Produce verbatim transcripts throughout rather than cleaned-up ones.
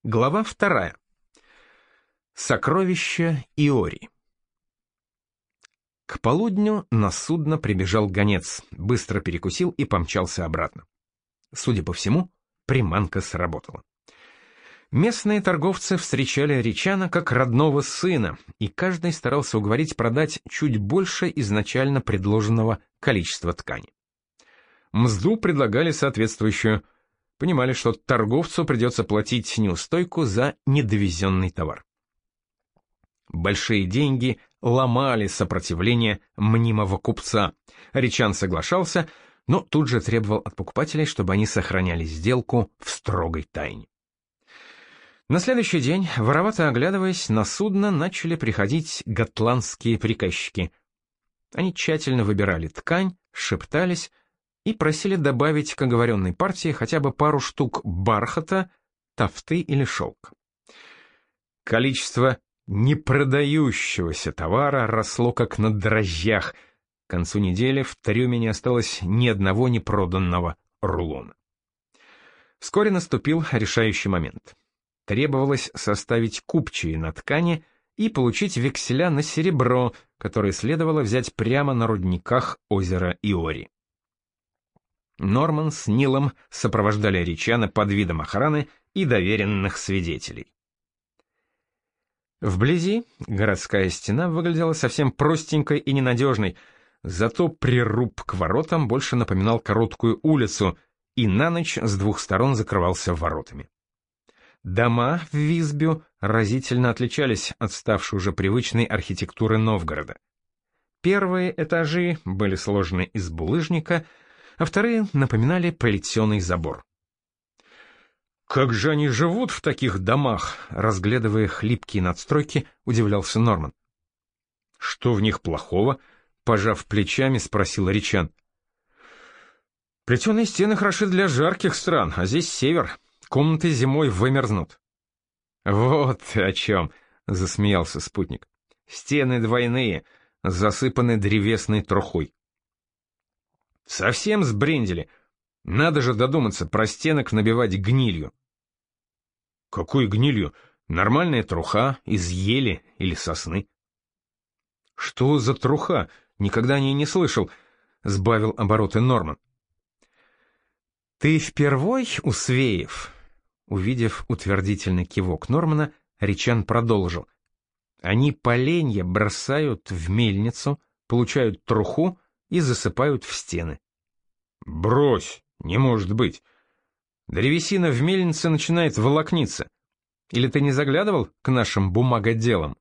Глава вторая. Сокровища Иори. К полудню на судно прибежал гонец, быстро перекусил и помчался обратно. Судя по всему, приманка сработала. Местные торговцы встречали Ричана как родного сына, и каждый старался уговорить продать чуть больше изначально предложенного количества ткани. Мзду предлагали соответствующую. Понимали, что торговцу придется платить неустойку за недовезенный товар. Большие деньги ломали сопротивление мнимого купца. Ричан соглашался, но тут же требовал от покупателей, чтобы они сохраняли сделку в строгой тайне. На следующий день, воровато оглядываясь, на судно начали приходить готландские приказчики. Они тщательно выбирали ткань, шептались и просили добавить к оговоренной партии хотя бы пару штук бархата, тафты или шелка. Количество непродающегося товара росло как на дрожжах. К концу недели в трюме не осталось ни одного непроданного рулона. Вскоре наступил решающий момент. Требовалось составить купчие на ткани и получить векселя на серебро, которые следовало взять прямо на рудниках озера Иори. Норман с Нилом сопровождали Ричана под видом охраны и доверенных свидетелей. Вблизи городская стена выглядела совсем простенькой и ненадежной, зато прируб к воротам больше напоминал короткую улицу и на ночь с двух сторон закрывался воротами. Дома в Висбю разительно отличались от ставшей уже привычной архитектуры Новгорода. Первые этажи были сложены из булыжника, а вторые напоминали плетеный забор. «Как же они живут в таких домах?» — разглядывая хлипкие надстройки, удивлялся Норман. «Что в них плохого?» — пожав плечами, спросил Ричан. «Плетеные стены хороши для жарких стран, а здесь север, комнаты зимой вымерзнут». «Вот о чем!» — засмеялся спутник. «Стены двойные, засыпаны древесной трухой». «Совсем сбрендели. Надо же додуматься про стенок набивать гнилью». «Какой гнилью? Нормальная труха из ели или сосны». «Что за труха? Никогда о ней не слышал», — сбавил обороты Норман. «Ты впервой, Усвеев?» Увидев утвердительный кивок Нормана, Ричан продолжил. «Они поленья бросают в мельницу, получают труху и засыпают в стены». «Брось, не может быть. Древесина в мельнице начинает волокниться. Или ты не заглядывал к нашим бумагоделам?»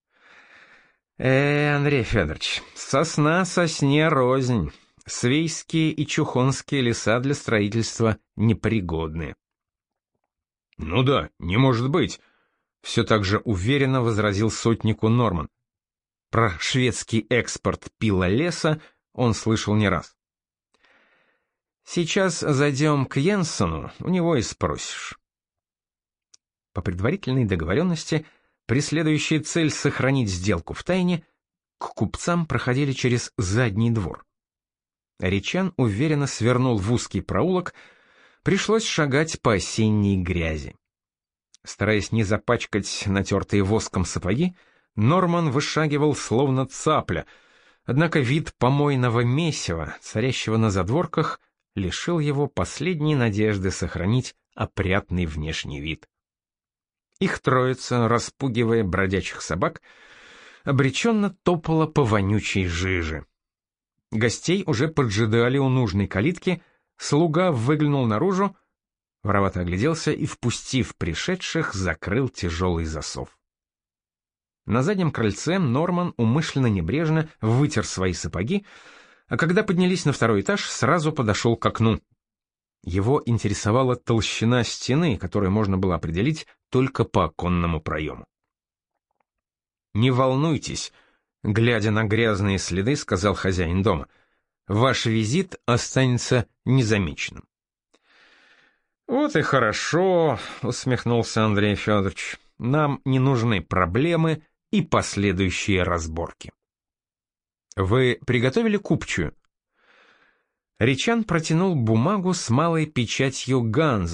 «Э, Андрей Федорович, сосна сосне рознь. Свейские и чухонские леса для строительства непригодны». «Ну да, не может быть», — все так же уверенно возразил сотнику Норман. Про шведский экспорт пила леса он слышал не раз. «Сейчас зайдем к Йенсену, у него и спросишь». По предварительной договоренности, преследующей цель сохранить сделку в тайне, к купцам проходили через задний двор. Ричан уверенно свернул в узкий проулок, пришлось шагать по осенней грязи. Стараясь не запачкать натертые воском сапоги, Норман вышагивал словно цапля, однако вид помойного месива, царящего на задворках, лишил его последней надежды сохранить опрятный внешний вид. Их троица, распугивая бродячих собак, обреченно топала по вонючей жиже. Гостей уже поджидали у нужной калитки, слуга выглянул наружу, воровато огляделся и, впустив пришедших, закрыл тяжелый засов. На заднем крыльце Норман умышленно небрежно вытер свои сапоги, а когда поднялись на второй этаж, сразу подошел к окну. Его интересовала толщина стены, которую можно было определить только по оконному проему. «Не волнуйтесь», — глядя на грязные следы, сказал хозяин дома, — «ваш визит останется незамеченным». «Вот и хорошо», — усмехнулся Андрей Федорович, — «нам не нужны проблемы и последующие разборки». «Вы приготовили купчую?» Ричан протянул бумагу с малой печатью Ганзы,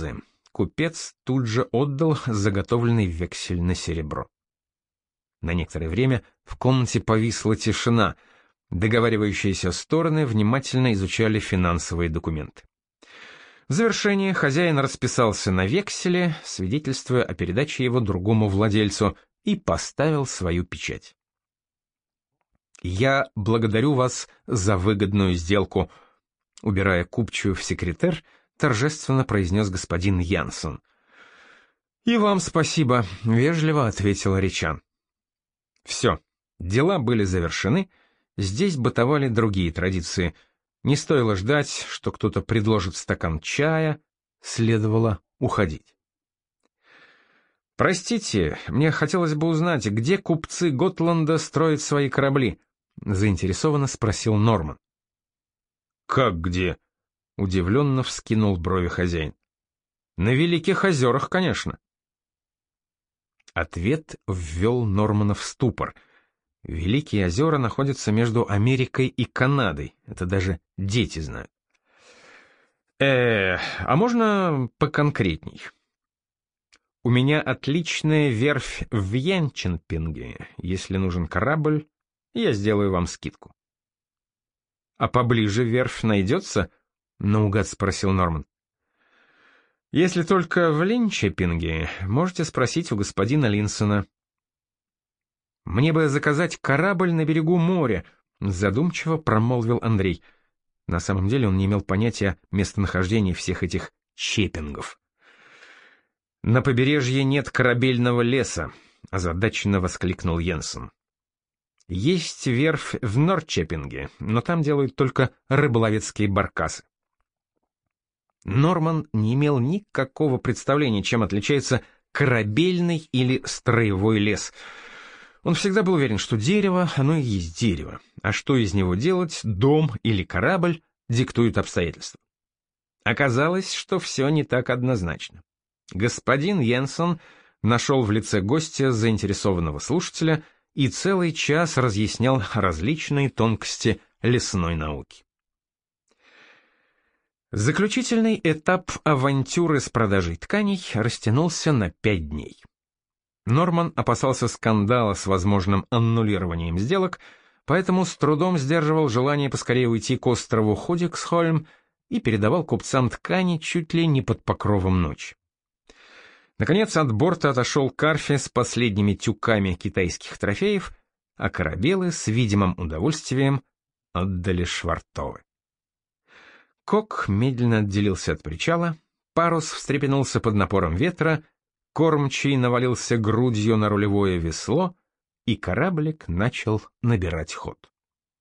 купец тут же отдал заготовленный вексель на серебро. На некоторое время в комнате повисла тишина. Договаривающиеся стороны внимательно изучали финансовые документы. В завершение хозяин расписался на векселе, свидетельствуя о передаче его другому владельцу, и поставил свою печать. «Я благодарю вас за выгодную сделку», — убирая купчую в секретер, торжественно произнес господин Янсен. «И вам спасибо», — вежливо ответил Ричан. Все, дела были завершены, здесь бытовали другие традиции. Не стоило ждать, что кто-то предложит стакан чая, следовало уходить. «Простите, мне хотелось бы узнать, где купцы Готланда строят свои корабли?» — заинтересованно спросил Норман. «Как где?» — удивленно вскинул брови хозяин. «На Великих озерах, конечно». Ответ ввел Нормана в ступор. Великие озера находятся между Америкой и Канадой, это даже дети знают. «Э, а можно поконкретней?» «У меня отличная верфь в Янченпинге. Если нужен корабль, я сделаю вам скидку». «А поближе верфь найдется?» — наугад спросил Норман. «Если только в Линчепинге, можете спросить у господина Линсона». «Мне бы заказать корабль на берегу моря», — задумчиво промолвил Андрей. На самом деле он не имел понятия о местонахождении всех этих чепингов. «На побережье нет корабельного леса», — озадаченно воскликнул Йенсен. «Есть верфь в Норрчепинге, но там делают только рыболовецкие баркасы». Норман не имел никакого представления, чем отличается корабельный или строевой лес. Он всегда был уверен, что дерево, оно и есть дерево, а что из него делать, дом или корабль, диктуют обстоятельства. Оказалось, что все не так однозначно. Господин Йенсен нашел в лице гостя заинтересованного слушателя и целый час разъяснял различные тонкости лесной науки. Заключительный этап авантюры с продажей тканей растянулся на пять дней. Норман опасался скандала с возможным аннулированием сделок, поэтому с трудом сдерживал желание поскорее уйти к острову Ходиксхольм и передавал купцам ткани чуть ли не под покровом ночи. Наконец от борта отошел Карфи с последними тюками китайских трофеев, а корабелы с видимым удовольствием отдали швартовы. Кок медленно отделился от причала, парус встрепенулся под напором ветра, кормчий навалился грудью на рулевое весло, и кораблик начал набирать ход.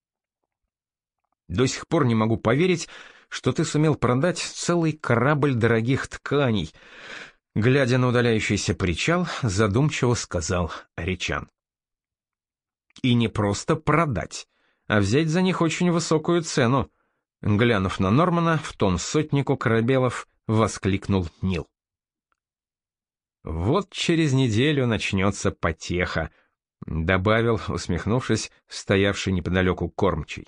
«До сих пор не могу поверить, что ты сумел продать целый корабль дорогих тканей», — глядя на удаляющийся причал, задумчиво сказал Ричан. «И не просто продать, а взять за них очень высокую цену», — глянув на Нормана, в тон сотнику корабелов воскликнул Нил. «Вот через неделю начнется потеха», — добавил, усмехнувшись, стоявший неподалеку кормчий.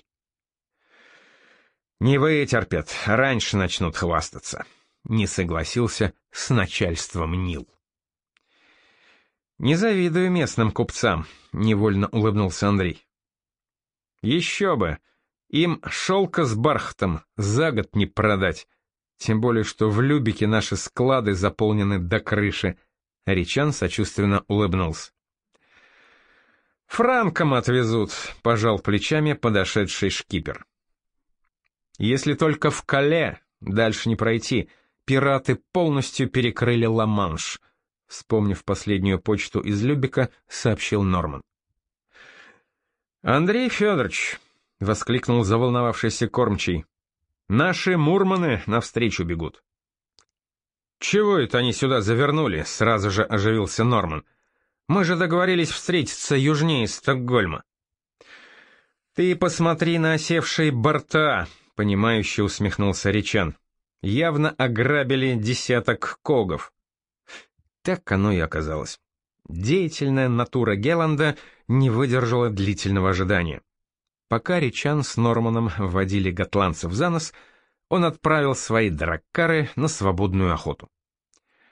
«Не вытерпят, раньше начнут хвастаться», — не согласился с начальством Нил. «Не завидую местным купцам», — невольно улыбнулся Андрей. «Еще бы, им шелка с бархатом за год не продать, тем более что в Любеке наши склады заполнены до крыши», — Ричан сочувственно улыбнулся. «Франком отвезут», — пожал плечами подошедший шкипер. «Если только в Кале, дальше не пройти, пираты полностью перекрыли Ла-Манш», — вспомнив последнюю почту из Любека, сообщил Норман. «Андрей Федорович», — воскликнул заволновавшийся кормчий, — «наши мурманы навстречу бегут». «Чего это они сюда завернули?» — сразу же оживился Норман. «Мы же договорились встретиться южнее Стокгольма». «Ты посмотри на осевшие борта», — понимающе усмехнулся Ричан. «Явно ограбили десяток когов». Так оно и оказалось. Деятельная натура Гелланда не выдержала длительного ожидания. Пока Ричан с Норманом водили готландцев за нос, он отправил свои драккары на свободную охоту.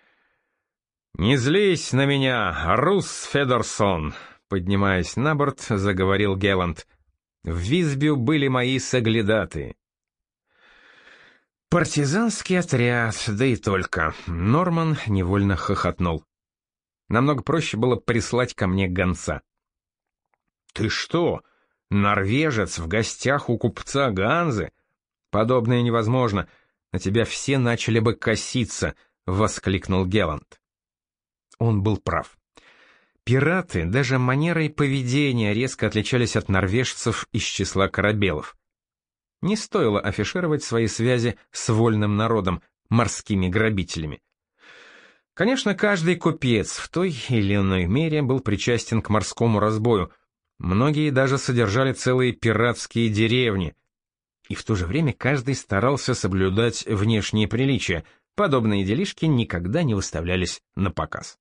«Не злись на меня, Рус Федорсон!» Поднимаясь на борт, заговорил Геланд. «В Висбю были мои соглядаты». «Партизанский отряд, да и только». Норман невольно хохотнул. Намного проще было прислать ко мне гонца. «Ты что, норвежец в гостях у купца Ганзы? Подобное невозможно. На тебя все начали бы коситься», — воскликнул Геланд. Он был прав. Пираты даже манерой поведения резко отличались от норвежцев из числа корабелов. Не стоило афишировать свои связи с вольным народом, морскими грабителями. Конечно, каждый купец в той или иной мере был причастен к морскому разбою. Многие даже содержали целые пиратские деревни. И в то же время каждый старался соблюдать внешние приличия. Подобные делишки никогда не выставлялись на показ.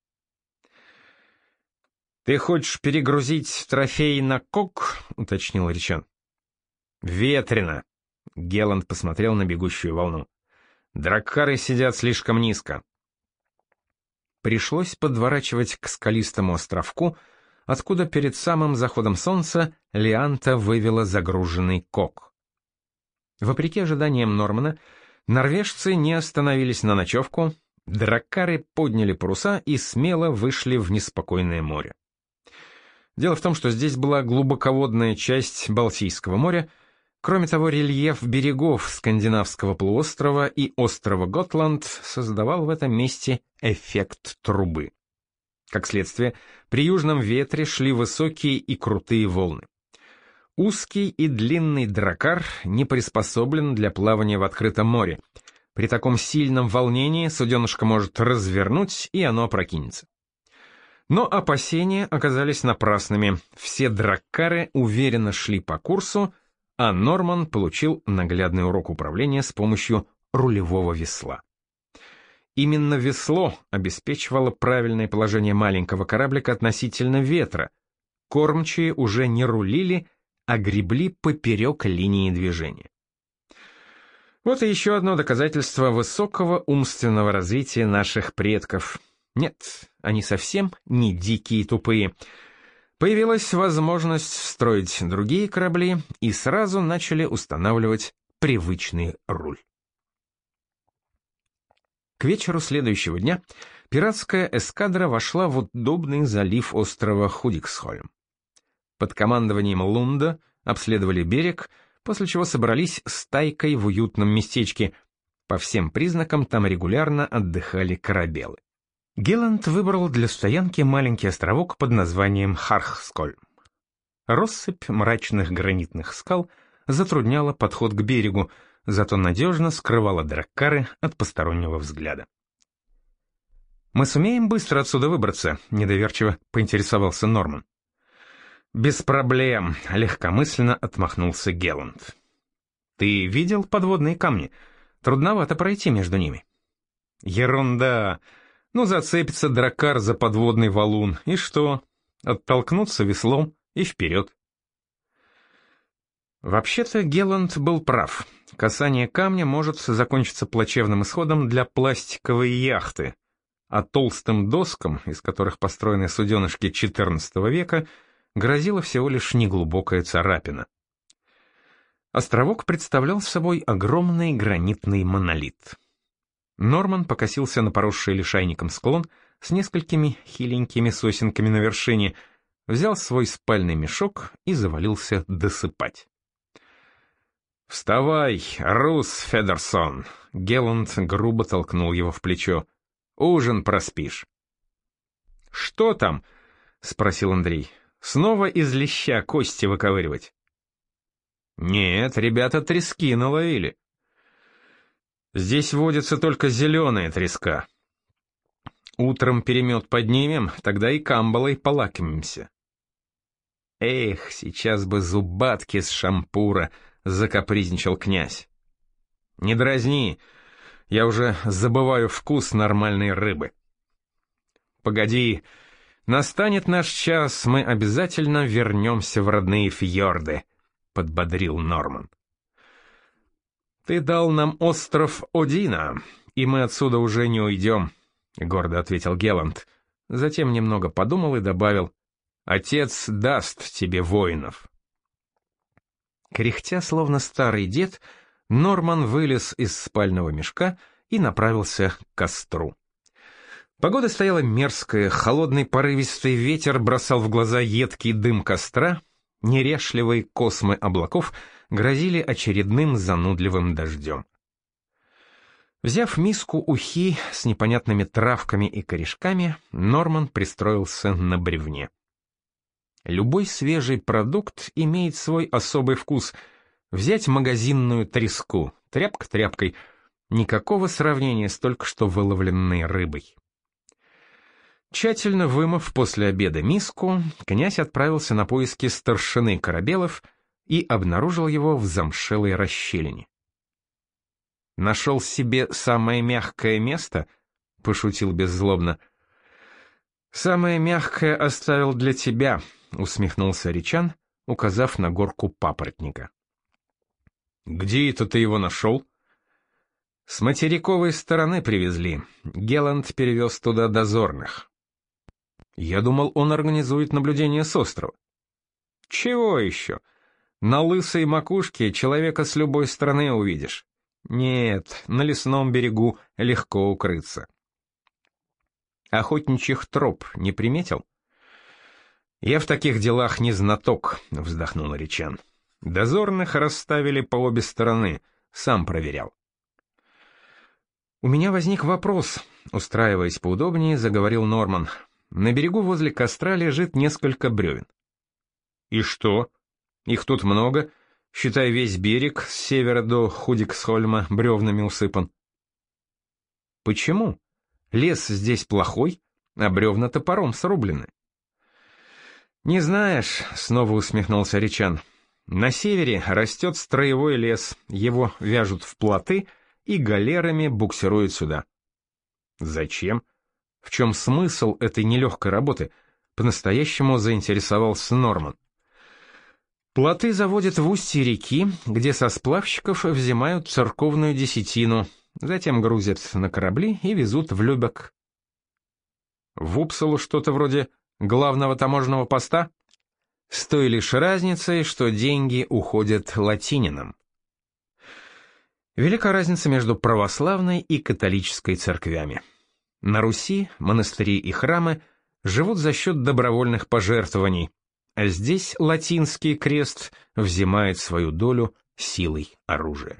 «Ты хочешь перегрузить трофей на кок?» — уточнил Ричан. «Ветрено!» — Геланд посмотрел на бегущую волну. «Драккары сидят слишком низко». Пришлось подворачивать к скалистому островку, откуда перед самым заходом солнца Лианта вывела загруженный кок. Вопреки ожиданиям Нормана, норвежцы не остановились на ночевку, драккары подняли паруса и смело вышли в неспокойное море. Дело в том, что здесь была глубоководная часть Балтийского моря. Кроме того, рельеф берегов скандинавского полуострова и острова Готланд создавал в этом месте эффект трубы. Как следствие, при южном ветре шли высокие и крутые волны. Узкий и длинный драккар не приспособлен для плавания в открытом море. При таком сильном волнении суденышко может развернуть, и оно опрокинется. Но опасения оказались напрасными. Все драккары уверенно шли по курсу, а Норман получил наглядный урок управления с помощью рулевого весла. Именно весло обеспечивало правильное положение маленького кораблика относительно ветра. Кормчие уже не рулили, а гребли поперек линии движения. Вот и еще одно доказательство высокого умственного развития наших предков. Нет, они совсем не дикие и тупые. Появилась возможность строить другие корабли, и сразу начали устанавливать привычный руль. К вечеру следующего дня пиратская эскадра вошла в удобный залив острова Худиксхольм. Под командованием Лунда обследовали берег, после чего собрались стайкой в уютном местечке. По всем признакам там регулярно отдыхали корабелы. Геланд выбрал для стоянки маленький островок под названием Хархскольм. Россыпь мрачных гранитных скал затрудняла подход к берегу, зато надежно скрывала драккары от постороннего взгляда. «Мы сумеем быстро отсюда выбраться?» — недоверчиво поинтересовался Норман. «Без проблем», — легкомысленно отмахнулся Геланд. «Ты видел подводные камни? Трудновато пройти между ними». «Ерунда! Ну, зацепится драккар за подводный валун, и что? Оттолкнуться веслом и вперед». Вообще-то Геланд был прав. Касание камня может закончиться плачевным исходом для пластиковой яхты, а толстым доскам, из которых построены суденышки четырнадцатого века, грозила всего лишь неглубокая царапина. Островок представлял собой огромный гранитный монолит. Норман покосился на поросший лишайником склон с несколькими хиленькими сосенками на вершине, взял свой спальный мешок и завалился досыпать. «Вставай, Рус Федорсон!» — Геланд грубо толкнул его в плечо. «Ужин проспишь». «Что там?» — спросил Андрей. «Снова из леща кости выковыривать?» «Нет, ребята трески наловили». «Здесь водится только зеленая треска. Утром перемет поднимем, тогда и камбалой полакомимся». «Эх, сейчас бы зубатки с шампура», — закапризничал князь. «Не дразни, я уже забываю вкус нормальной рыбы». «Погоди, настанет наш час, мы обязательно вернемся в родные фьорды», — подбодрил Норман. «Ты дал нам остров Одина, и мы отсюда уже не уйдем. — гордо ответил Геланд. Затем немного подумал и добавил: «Отец даст тебе воинов». Кряхтя, словно старый дед, Норман вылез из спального мешка и направился к костру. Погода стояла мерзкая, холодный порывистый ветер бросал в глаза едкий дым костра, неряшливые космы облаков грозили очередным занудливым дождем. Взяв миску ухи с непонятными травками и корешками, Норман пристроился на бревне. Любой свежий продукт имеет свой особый вкус. Взять магазинную треску, тряпка тряпкой, никакого сравнения с только что выловленной рыбой. Тщательно вымыв после обеда миску, князь отправился на поиски старшины Корабелов и обнаружил его в замшелой расщелине. «Нашел себе самое мягкое место?» — пошутил беззлобно. «Самое мягкое оставил для тебя», — усмехнулся Ричан, указав на горку папоротника. «Где это ты его нашел?» «С материковой стороны привезли. Геланд перевез туда дозорных». «Я думал, он организует наблюдение с острова». «Чего еще? На лысой макушке человека с любой стороны увидишь. Нет, на лесном берегу легко укрыться». «Охотничьих троп не приметил?» «Я в таких делах не знаток», — вздохнул Ричан. «Дозорных расставили по обе стороны, сам проверял». «У меня возник вопрос», — устраиваясь поудобнее, заговорил Норман. «На берегу возле костра лежит несколько бревен». «И что? Их тут много, считай, весь берег с севера до Худиксхольма бревнами усыпан». «Почему? Лес здесь плохой, а бревна топором срублены». «Не знаешь», — снова усмехнулся Ричан. «На севере растет строевой лес, его вяжут в плоты и галерами буксируют сюда». «Зачем? В чем смысл этой нелегкой работы?» — по-настоящему заинтересовался Норман. «Плоты заводят в устье реки, где со сплавщиков взимают церковную десятину, затем грузят на корабли и везут в Любек». «В Упсалу что-то вроде главного таможенного поста?» «С той лишь разницей, что деньги уходят латининам». Велика разница между православной и католической церквями. На Руси монастыри и храмы живут за счет добровольных пожертвований, а здесь латинский крест взимает свою долю силой оружия.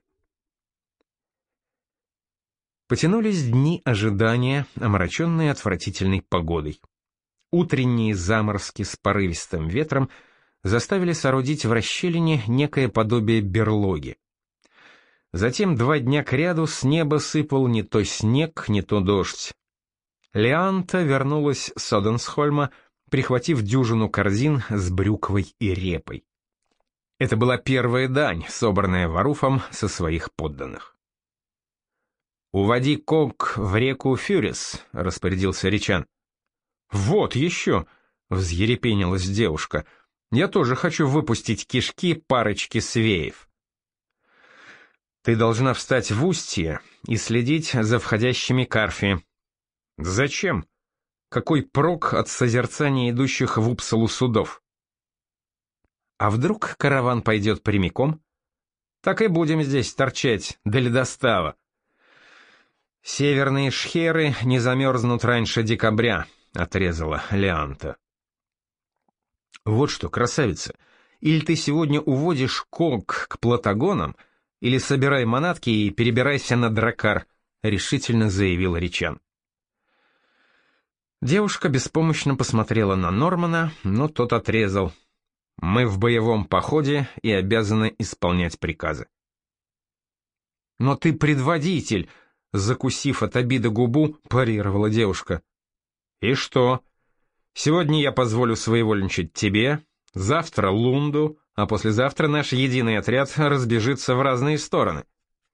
Потянулись дни ожидания, омраченные отвратительной погодой. Утренние заморозки с порывистым ветром заставили соорудить в расщелине некое подобие берлоги. Затем два дня кряду с неба сыпал не то снег, не то дождь. Леанта вернулась с Оденсхольма, прихватив дюжину корзин с брюквой и репой. Это была первая дань, собранная Варуфом со своих подданных. «Уводи Ког в реку Фюрис», — распорядился Ричан. «Вот еще!» — взъерепенилась девушка. «Я тоже хочу выпустить кишки парочки свеев». «Ты должна встать в устье и следить за входящими карфи». «Зачем? Какой прок от созерцания идущих в Упсалу судов?» «А вдруг караван пойдет прямиком? Так и будем здесь торчать до ледостава. Северные шхеры не замерзнут раньше декабря», — отрезала Леанта. «Вот что, красавица, или ты сегодня уводишь Ког к Платагонам, или собирай манатки и перебирайся на Дракар», — решительно заявил Ричан. Девушка беспомощно посмотрела на Нормана, но тот отрезал. «Мы в боевом походе и обязаны исполнять приказы». «Но ты предводитель», — закусив от обиды губу, парировала девушка. «И что? Сегодня я позволю своевольничать тебе, завтра Лунду, а послезавтра наш единый отряд разбежится в разные стороны».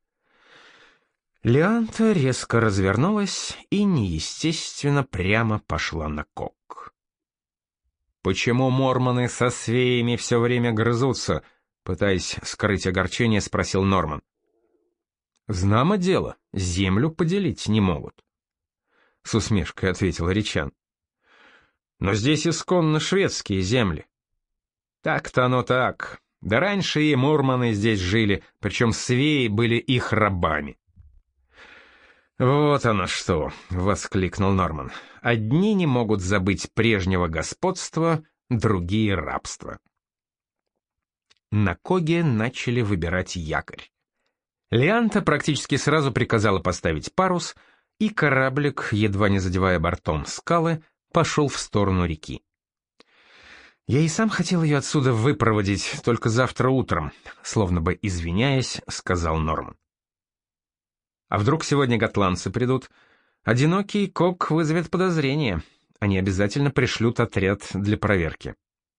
Леанта резко развернулась и неестественно прямо пошла на Ког. «Почему мормоны со свеями все время грызутся?» — пытаясь скрыть огорчение, спросил Норман. «Знамо дело, землю поделить не могут». с усмешкой ответил Ричан. Но здесь исконно шведские земли. Так-то оно так. Да раньше и мурманы здесь жили, причем свеи были их рабами. Вот оно что, воскликнул Норман. Одни не могут забыть прежнего господства, другие рабства. На Коге начали выбирать якорь. Леанта практически сразу приказала поставить парус, и кораблик, едва не задевая бортом скалы, пошел в сторону реки. Я и сам хотел ее отсюда выпроводить, только завтра утром, словно бы извиняясь, сказал Норман. А вдруг сегодня готландцы придут? Одинокий Ког вызовет подозрение. Они обязательно пришлют отряд для проверки.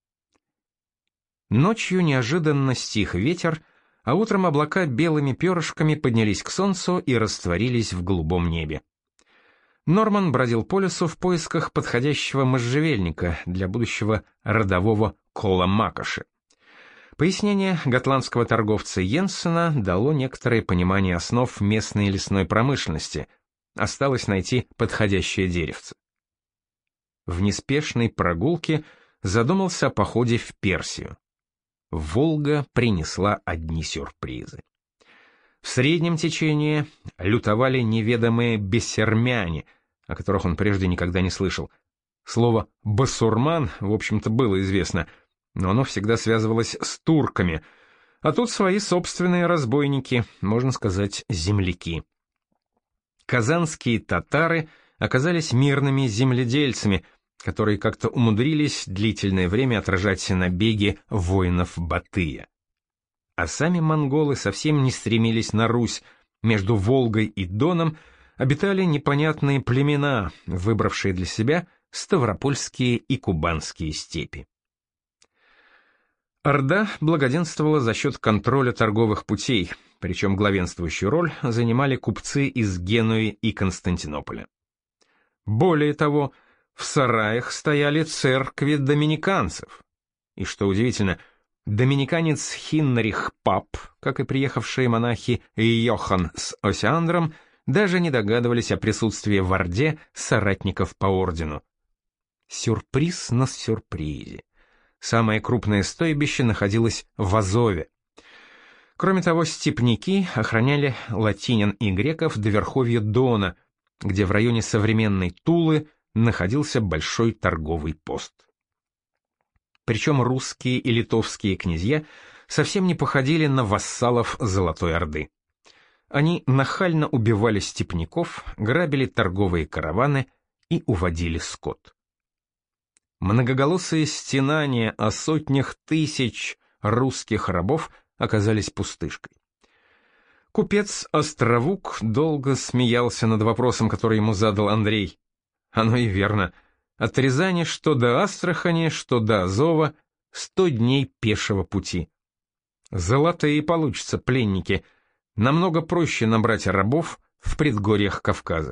Ночью неожиданно стих ветер, а утром облака белыми перышками поднялись к солнцу и растворились в голубом небе. Норман бродил по лесу в поисках подходящего можжевельника для будущего родового кола Макоши. Пояснение готландского торговца Йенсена дало некоторое понимание основ местной лесной промышленности. Осталось найти подходящее деревце. В неспешной прогулке задумался о походе в Персию. Волга принесла одни сюрпризы. В среднем течении лютовали неведомые бессермяне, о которых он прежде никогда не слышал. Слово «басурман», в общем-то, было известно, но оно всегда связывалось с турками, а тут свои собственные разбойники, можно сказать, земляки. Казанские татары оказались мирными земледельцами, которые как-то умудрились длительное время отражать набеги воинов Батыя. А сами монголы совсем не стремились на Русь, между Волгой и Доном обитали непонятные племена, выбравшие для себя ставропольские и кубанские степи. Орда благоденствовала за счет контроля торговых путей, причем главенствующую роль занимали купцы из Генуи и Константинополя. Более того, в сараях стояли церкви доминиканцев. И что удивительно, доминиканец Хинрих Пап, как и приехавшие монахи Йохан с Осиандром, даже не догадывались о присутствии в Орде соратников по ордену. Сюрприз на сюрпризе. Самое крупное стойбище находилось в Азове. Кроме того, степняки охраняли латинян и греков до верховья Дона, где в районе современной Тулы находился большой торговый пост. Причем русские и литовские князья совсем не походили на вассалов Золотой Орды. Они нахально убивали степняков, грабили торговые караваны и уводили скот. Многоголосые стенания о сотнях тысяч русских рабов оказались пустышкой. Купец Островук долго смеялся над вопросом, который ему задал Андрей. Оно и верно. От Рязани что до Астрахани, что до Азова сто дней пешего пути. Золотые получатся пленники. Намного проще набрать рабов в предгорьях Кавказа.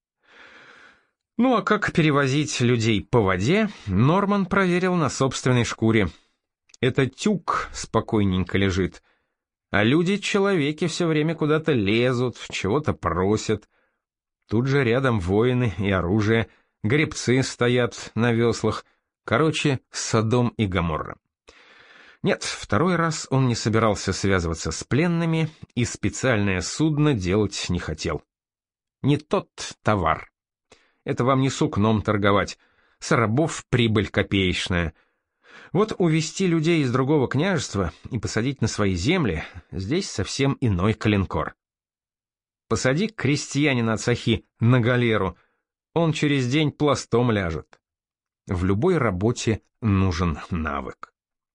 Ну а как перевозить людей по воде, Норман проверил на собственной шкуре. Это тюк спокойненько лежит, а люди-человеки все время куда-то лезут, чего-то просят. Тут же рядом воины и оружие, гребцы стоят на веслах. Короче, Содом и Гоморра. Нет, второй раз он не собирался связываться с пленными и специальное судно делать не хотел. Не тот товар. Это вам не сукном торговать, с рабов прибыль копеечная. Вот увести людей из другого княжества и посадить на свои земли, здесь совсем иной калинкор. Посади крестьянина от Сахи на галеру, он через день пластом ляжет. В любой работе нужен навык.